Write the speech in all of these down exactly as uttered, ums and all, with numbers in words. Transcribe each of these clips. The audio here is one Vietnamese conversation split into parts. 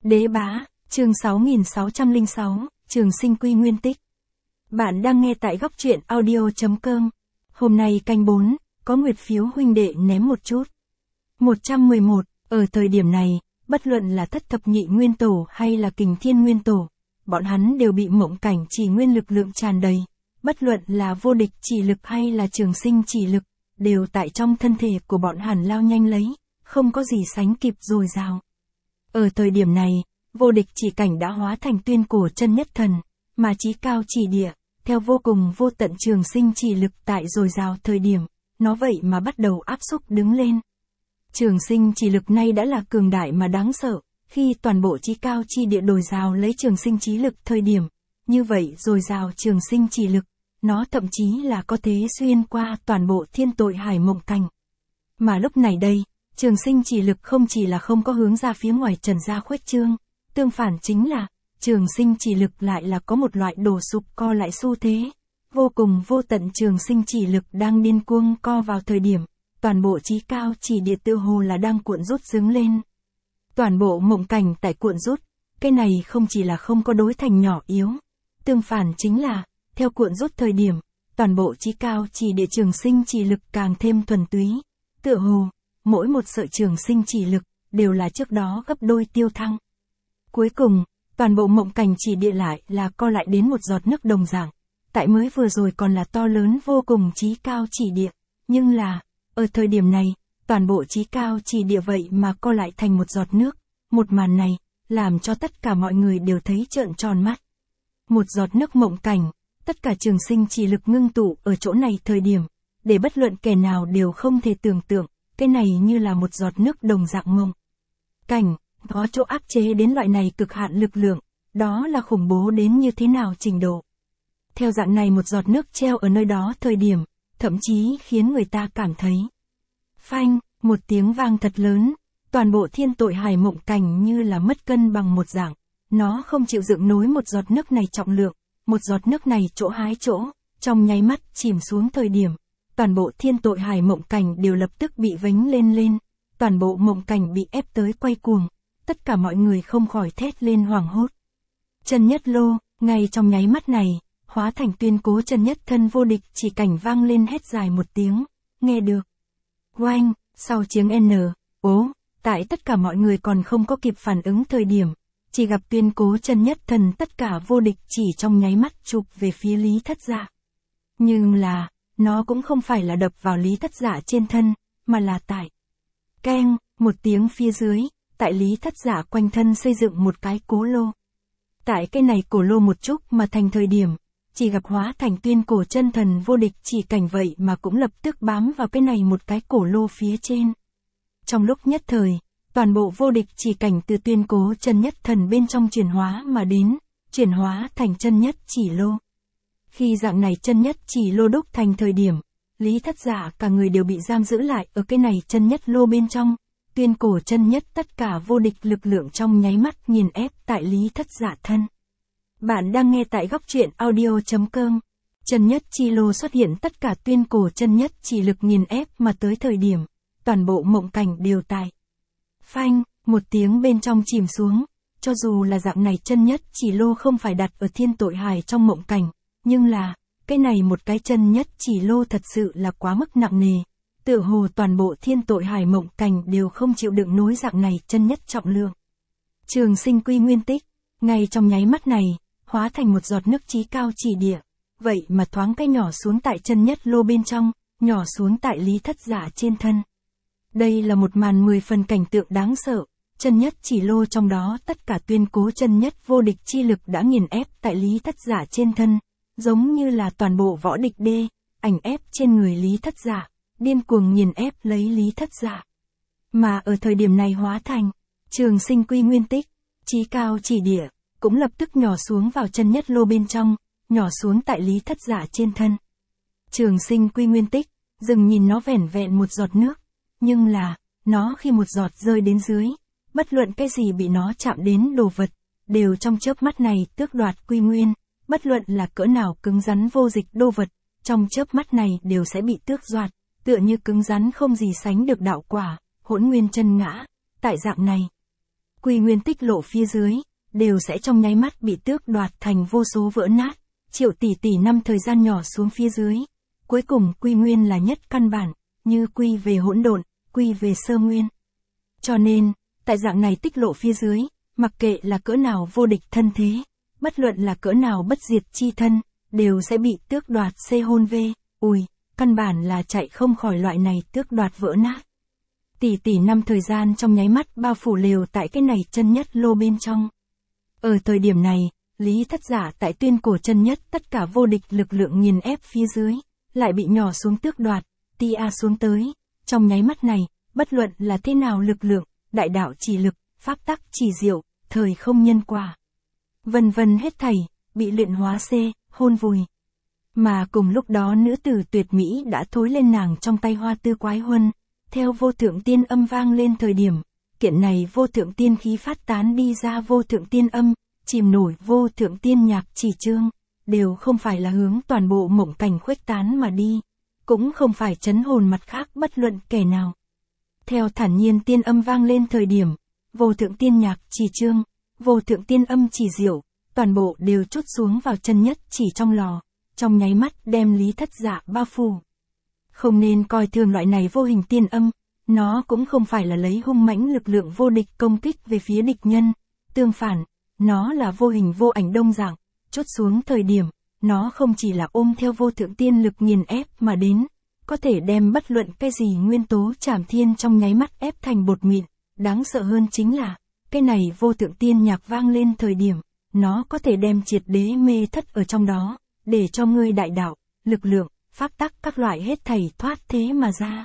Đế bá, chương sáu nghìn sáu trăm lẻ sáu, Trường Sinh Quy Nguyên Tích. Bạn đang nghe tại góc truyện audio chấm com. Hôm nay canh bốn, có nguyệt phiếu huynh đệ ném một chút. một trăm mười một, ở thời điểm này, bất luận là thất thập nhị nguyên tổ hay là kình thiên nguyên tổ, bọn hắn đều bị mộng cảnh chỉ nguyên lực lượng tràn đầy. Bất luận là vô địch chỉ lực hay là trường sinh chỉ lực, đều tại trong thân thể của bọn hắn lao nhanh lấy, không có gì sánh kịp dồi dào. Ở thời điểm này, vô địch chỉ cảnh đã hóa thành tuyên cổ chân nhất thần, mà chí cao chỉ địa, theo vô cùng vô tận trường sinh chỉ lực tại dồi dào thời điểm, nó vậy mà bắt đầu áp xúc đứng lên. Trường sinh chỉ lực nay đã là cường đại mà đáng sợ, khi toàn bộ chí cao chi địa dồi dào lấy trường sinh chí lực thời điểm, như vậy dồi dào trường sinh chỉ lực, nó thậm chí là có thể xuyên qua toàn bộ thiên tội hải mộng cảnh. Mà lúc này đây, trường sinh chỉ lực không chỉ là không có hướng ra phía ngoài trần ra khuếch trương, tương phản chính là, trường sinh chỉ lực lại là có một loại đổ sụp co lại xu thế. Vô cùng vô tận trường sinh chỉ lực đang điên cuồng co vào thời điểm, toàn bộ chí cao chỉ địa tự hồ là đang cuộn rút dứng lên. Toàn bộ mộng cảnh tại cuộn rút, cái này không chỉ là không có đối thành nhỏ yếu, tương phản chính là, theo cuộn rút thời điểm, toàn bộ chí cao chỉ địa trường sinh chỉ lực càng thêm thuần túy, tựa hồ, mỗi một sợi trường sinh chỉ lực, đều là trước đó gấp đôi tiêu thăng. Cuối cùng, toàn bộ mộng cảnh chỉ địa lại là co lại đến một giọt nước đồng dạng, tại mới vừa rồi còn là to lớn vô cùng chí cao chỉ địa, nhưng là, ở thời điểm này, toàn bộ chí cao chỉ địa vậy mà co lại thành một giọt nước, một màn này, làm cho tất cả mọi người đều thấy trợn tròn mắt. Một giọt nước mộng cảnh, tất cả trường sinh chỉ lực ngưng tụ ở chỗ này thời điểm, để bất luận kẻ nào đều không thể tưởng tượng, cái này như là một giọt nước đồng dạng mộng cảnh, có chỗ áp chế đến loại này cực hạn lực lượng, đó là khủng bố đến như thế nào trình độ. Theo dạng này một giọt nước treo ở nơi đó thời điểm, thậm chí khiến người ta cảm thấy. Phanh, một tiếng vang thật lớn, toàn bộ thiên tội hải mộng cảnh như là mất cân bằng một dạng, nó không chịu dựng nối một giọt nước này trọng lượng, một giọt nước này chỗ hái chỗ, trong nháy mắt chìm xuống thời điểm. Toàn bộ thiên tội hải mộng cảnh đều lập tức bị vánh lên lên, toàn bộ mộng cảnh bị ép tới quay cuồng, tất cả mọi người không khỏi thét lên hoảng hốt. Chân nhất lô, ngay trong nháy mắt này, hóa thành tuyên cố chân nhất thân vô địch chỉ cảnh vang lên hét dài một tiếng, nghe được. Oanh, sau tiếng N, ố, tại tất cả mọi người còn không có kịp phản ứng thời điểm, chỉ gặp tuyên cố chân nhất thần tất cả vô địch chỉ trong nháy mắt chụp về phía Lý Thất Dạ. Nhưng là, nó cũng không phải là đập vào Lý Thất Dạ trên thân, mà là tại. Keng, một tiếng phía dưới, tại Lý Thất Dạ quanh thân xây dựng một cái cố lô. Tại cái này cổ lô một chút mà thành thời điểm, chỉ gặp hóa thành tuyên cổ chân thần vô địch chỉ cảnh vậy mà cũng lập tức bám vào cái này một cái cổ lô phía trên. Trong lúc nhất thời, toàn bộ vô địch chỉ cảnh từ tuyên cố chân nhất thần bên trong chuyển hóa mà đến, chuyển hóa thành chân nhất chỉ lô. Khi dạng này chân nhất chỉ lô đúc thành thời điểm, Lý Thất Dạ cả người đều bị giam giữ lại ở cái này chân nhất lô bên trong, tuyên cổ chân nhất tất cả vô địch lực lượng trong nháy mắt nghiền ép tại Lý Thất Dạ thân. Bạn đang nghe tại góc truyện audio chấm com. Chân nhất chi lô xuất hiện tất cả tuyên cổ chân nhất chỉ lực nghiền ép mà tới thời điểm, toàn bộ mộng cảnh đều tại. Phanh, một tiếng bên trong chìm xuống, cho dù là dạng này chân nhất chỉ lô không phải đặt ở thiên tội hải trong mộng cảnh, nhưng là, cái này một cái chân nhất chỉ lô thật sự là quá mức nặng nề, tựa hồ toàn bộ thiên tội hải mộng cảnh đều không chịu đựng nối dạng này chân nhất trọng lượng. Trường sinh quy nguyên tích, ngay trong nháy mắt này, hóa thành một giọt nước chí cao chỉ địa, vậy mà thoáng cái nhỏ xuống tại chân nhất lô bên trong, nhỏ xuống tại Lý Thất Dạ trên thân. Đây là một màn mười phần cảnh tượng đáng sợ, chân nhất chỉ lô trong đó tất cả tuyên cố chân nhất vô địch chi lực đã nghiền ép tại Lý Thất Dạ trên thân, giống như là toàn bộ võ địch đê, ảnh ép trên người Lý Thất Dạ, điên cuồng nghiền ép lấy Lý Thất Dạ. Mà ở thời điểm này hóa thành, trường sinh quy nguyên tích, chí cao chỉ địa, cũng lập tức nhỏ xuống vào chân nhất lô bên trong, nhỏ xuống tại Lý Thất Dạ trên thân. Trường sinh quy nguyên tích, dừng nhìn nó vẻn vẹn một giọt nước, nhưng là, nó khi một giọt rơi đến dưới, bất luận cái gì bị nó chạm đến đồ vật, đều trong chớp mắt này tước đoạt quy nguyên, bất luận là cỡ nào cứng rắn vô dịch đô vật, trong chớp mắt này đều sẽ bị tước đoạt, tựa như cứng rắn không gì sánh được đạo quả, hỗn nguyên chân ngã, tại dạng này. quy nguyên tích lộ phía dưới, đều sẽ trong nháy mắt bị tước đoạt thành vô số vỡ nát, triệu tỷ tỷ năm thời gian nhỏ xuống phía dưới. Cuối cùng quy nguyên là nhất căn bản, như quy về hỗn độn, quy về sơ nguyên. Cho nên, tại dạng này tích lộ phía dưới, mặc kệ là cỡ nào vô địch thân thế, bất luận là cỡ nào bất diệt chi thân, đều sẽ bị tước đoạt xê hôn vê, ùi, căn bản là chạy không khỏi loại này tước đoạt vỡ nát. Tỷ tỷ năm thời gian trong nháy mắt bao phủ lều tại cái này chân nhất lô bên trong. Ở thời điểm này, Lý Thất Giả tại tuyên cổ chân nhất tất cả vô địch lực lượng nghiền ép phía dưới, lại bị nhỏ xuống tước đoạt, tia xuống tới. Trong nháy mắt này, bất luận là thế nào lực lượng, đại đạo chỉ lực, pháp tắc chỉ diệu, thời không nhân quả. Vân vân hết thảy, bị luyện hóa xê, hôn vùi. Mà cùng lúc đó nữ tử tuyệt mỹ đã thối lên nàng trong tay hoa tư quái huân, theo vô thượng tiên âm vang lên thời điểm, kiện này vô thượng tiên khí phát tán đi ra vô thượng tiên âm, chìm nổi vô thượng tiên nhạc chỉ chương, đều không phải là hướng toàn bộ mộng cảnh khuếch tán mà đi, cũng không phải chấn hồn mặt khác bất luận kẻ nào. Theo thản nhiên tiên âm vang lên thời điểm, vô thượng tiên nhạc chỉ chương, vô thượng tiên âm chỉ diệu, toàn bộ đều trút xuống vào chân nhất chỉ trong lò, trong nháy mắt đem Lý Thất Giả bao phủ. Không nên coi thường loại này vô hình tiên âm, nó cũng không phải là lấy hung mãnh lực lượng vô địch công kích về phía địch nhân, tương phản, nó là vô hình vô ảnh đông dạng, chốt xuống thời điểm, nó không chỉ là ôm theo vô thượng tiên lực nghiền ép mà đến, có thể đem bất luận cái gì nguyên tố trảm thiên trong nháy mắt ép thành bột mịn, đáng sợ hơn chính là, cái này vô thượng tiên nhạc vang lên thời điểm, nó có thể đem triệt đế mê thất ở trong đó, để cho ngươi đại đạo, lực lượng, pháp tắc các loại hết thảy thoát thế mà ra.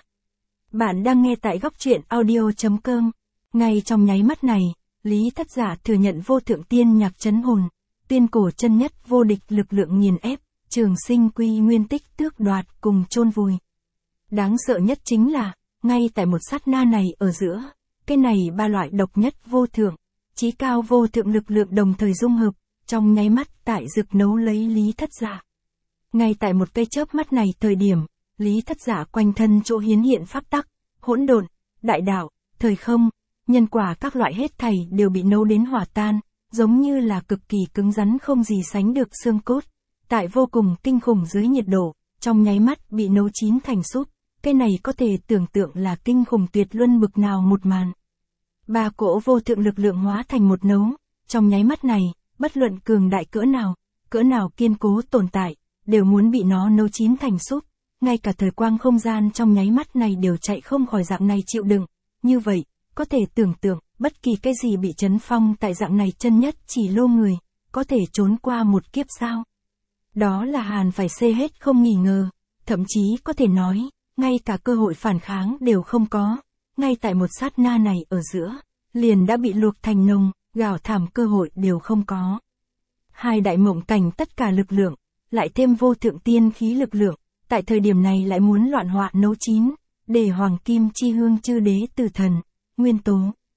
Bạn đang nghe tại góc truyện audio chấm com. Ngay trong nháy mắt này, Lý Thất Giả thừa nhận vô thượng tiên nhạc chấn hồn, tuyên cổ chân nhất vô địch lực lượng nghiền ép, trường sinh quy nguyên tích tước đoạt cùng chôn vùi. Đáng sợ nhất chính là, ngay tại một sát na này ở giữa, cái này ba loại độc nhất vô thượng, chí cao vô thượng lực lượng đồng thời dung hợp, trong nháy mắt tại rực nấu lấy Lý Thất Giả. Ngay tại một cây chớp mắt này thời điểm, Lý Thất Giả quanh thân chỗ hiến hiện pháp tắc, hỗn độn, đại đạo, thời không, nhân quả các loại hết thảy đều bị nấu đến hòa tan, giống như là cực kỳ cứng rắn không gì sánh được xương cốt, tại vô cùng kinh khủng dưới nhiệt độ, trong nháy mắt bị nấu chín thành súp, cái này có thể tưởng tượng là kinh khủng tuyệt luân bực nào một màn. Ba cỗ vô thượng lực lượng hóa thành một nấu, trong nháy mắt này, bất luận cường đại cỡ nào, cỡ nào kiên cố tồn tại, đều muốn bị nó nấu chín thành súp, ngay cả thời quang không gian trong nháy mắt này đều chạy không khỏi dạng này chịu đựng, như vậy, có thể tưởng tượng, bất kỳ cái gì bị chấn phong tại dạng này chân nhất chỉ lô người, có thể trốn qua một kiếp sao. Đó là hàn phải xê hết không nghỉ ngờ, thậm chí có thể nói, ngay cả cơ hội phản kháng đều không có, ngay tại một sát na này ở giữa, liền đã bị luộc thành nồng, gào thảm cơ hội đều không có. Hai đại mộng cảnh tất cả lực lượng, lại thêm vô thượng tiên khí lực lượng, tại thời điểm này lại muốn loạn họa nấu chín, để hoàng kim chi hương chư đế từ thần, nguyên tố.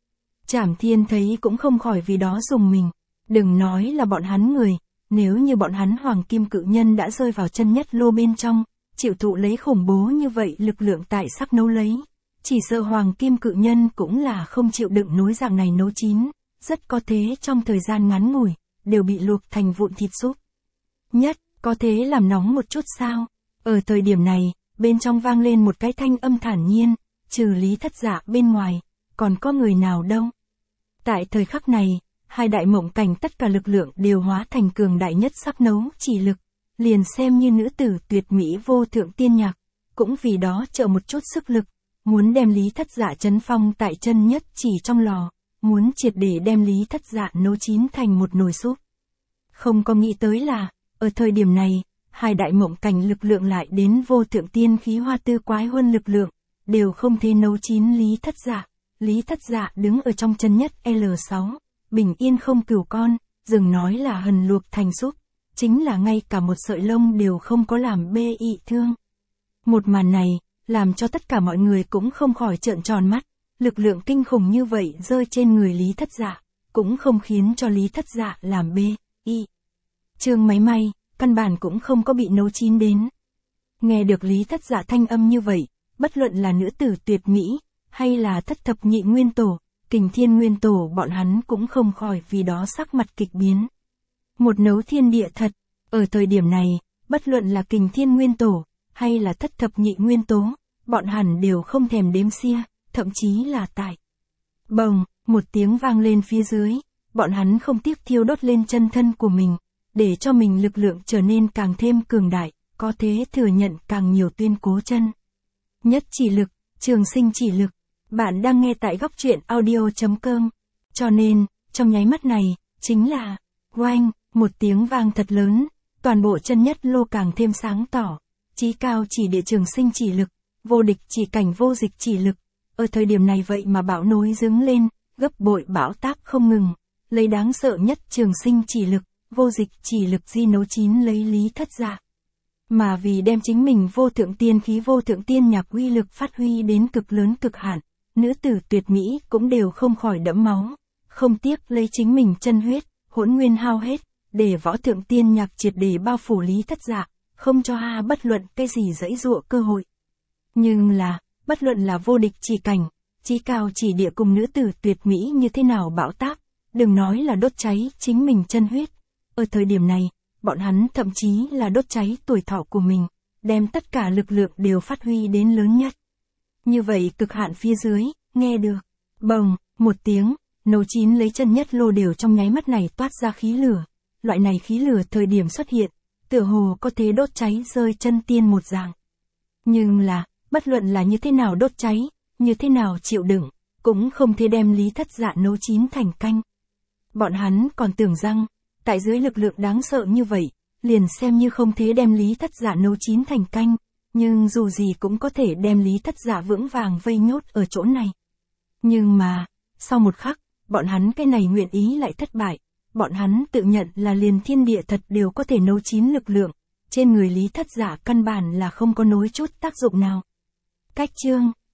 Trảm thiên thấy cũng không khỏi vì đó dùng mình, đừng nói là bọn hắn người, nếu như bọn hắn hoàng kim cự nhân đã rơi vào chân nhất lô bên trong, chịu thụ lấy khủng bố như vậy lực lượng tại sắc nấu lấy, chỉ sợ hoàng kim cự nhân cũng là không chịu đựng nối dạng này nấu chín, rất có thế trong thời gian ngắn ngủi, đều bị luộc thành vụn thịt súp. Nhất, có thế làm nóng một chút sao? Ở thời điểm này, bên trong vang lên một cái thanh âm thản nhiên, trừ Lý Thất Giả bên ngoài, còn có người nào đâu. Tại thời khắc này, hai đại mộng cảnh tất cả lực lượng đều hóa thành cường đại nhất sắc nấu chỉ lực, liền xem như nữ tử tuyệt mỹ vô thượng tiên nhạc, cũng vì đó trợ một chút sức lực, muốn đem Lý Thất Giả chấn phong tại chân nhất chỉ trong lò, muốn triệt để đem Lý Thất Giả nấu chín thành một nồi súp. Không có nghĩ tới là, ở thời điểm này, hai đại mộng cảnh lực lượng lại đến vô thượng tiên khí hoa tư quái huân lực lượng, đều không thể nấu chín Lý Thất Giả. Lý Thất Giả đứng ở trong chân nhất L sáu, bình yên không cửu con, dừng nói là hần luộc thành súp, chính là ngay cả một sợi lông đều không có làm bê ị thương. Một màn này, làm cho tất cả mọi người cũng không khỏi trợn tròn mắt, lực lượng kinh khủng như vậy rơi trên người Lý Thất Giả, cũng không khiến cho Lý Thất Giả làm bê ị. Trương máy may, căn bản cũng không có bị nấu chín đến. Nghe được Lý Thất Giả thanh âm như vậy, bất luận là nữ tử tuyệt mỹ, hay là thất thập nhị nguyên tổ, Kình Thiên Nguyên Tổ bọn hắn cũng không khỏi vì đó sắc mặt kịch biến. Một nấu thiên địa thật, ở thời điểm này, bất luận là Kình Thiên Nguyên Tổ, hay là thất thập nhị nguyên tố, bọn hẳn đều không thèm đếm xia, thậm chí là tại. Bồng, một tiếng vang lên phía dưới, bọn hắn không tiếc thiêu đốt lên chân thân của mình, để cho mình lực lượng trở nên càng thêm cường đại, có thế thừa nhận càng nhiều tuyên cố chân. Nhất chỉ lực, trường sinh chỉ lực, bạn đang nghe tại góc truyện audio.com. Cho nên, trong nháy mắt này, chính là, oanh, một tiếng vang thật lớn, toàn bộ chân nhất lô càng thêm sáng tỏ, chí cao chỉ địa trường sinh chỉ lực, vô địch chỉ cảnh vô dịch chỉ lực, ở thời điểm này vậy mà bão nối dứng lên, gấp bội bão táp không ngừng, lấy đáng sợ nhất trường sinh chỉ lực, vô dịch chỉ lực di nấu chín lấy lý thất dạ. Mà vì đem chính mình vô thượng tiên khí vô thượng tiên nhạc uy lực phát huy đến cực lớn cực hạn, nữ tử tuyệt mỹ cũng đều không khỏi đẫm máu, không tiếc lấy chính mình chân huyết, hỗn nguyên hao hết, để võ thượng tiên nhạc triệt để bao phủ lý thất dạ, không cho ha bất luận cái gì dãy dụa cơ hội. Nhưng là, bất luận là vô địch chỉ cảnh, chí cao chỉ địa cùng nữ tử tuyệt mỹ như thế nào bão táp, đừng nói là đốt cháy chính mình chân huyết. Ở thời điểm này, bọn hắn thậm chí là đốt cháy tuổi thọ của mình, đem tất cả lực lượng đều phát huy đến lớn nhất. Như vậy cực hạn phía dưới, nghe được, bồng, một tiếng, nấu chín lấy chân nhất lô đều trong nháy mắt này toát ra khí lửa. Loại này khí lửa thời điểm xuất hiện, tựa hồ có thể đốt cháy rơi chân tiên một dạng. Nhưng là, bất luận là như thế nào đốt cháy, như thế nào chịu đựng, cũng không thể đem lý thất dạ nấu chín thành canh. Bọn hắn còn tưởng rằng, tại dưới lực lượng đáng sợ như vậy, liền xem như không thể đem lý thất dạ nấu chín thành canh, nhưng dù gì cũng có thể đem lý thất dạ vững vàng vây nhốt ở chỗ này. Nhưng mà, sau một khắc, bọn hắn cái này nguyện ý lại thất bại, bọn hắn tự nhận là liền thiên địa thật đều có thể nấu chín lực lượng, trên người lý thất dạ căn bản là không có nối chút tác dụng nào. Cách chương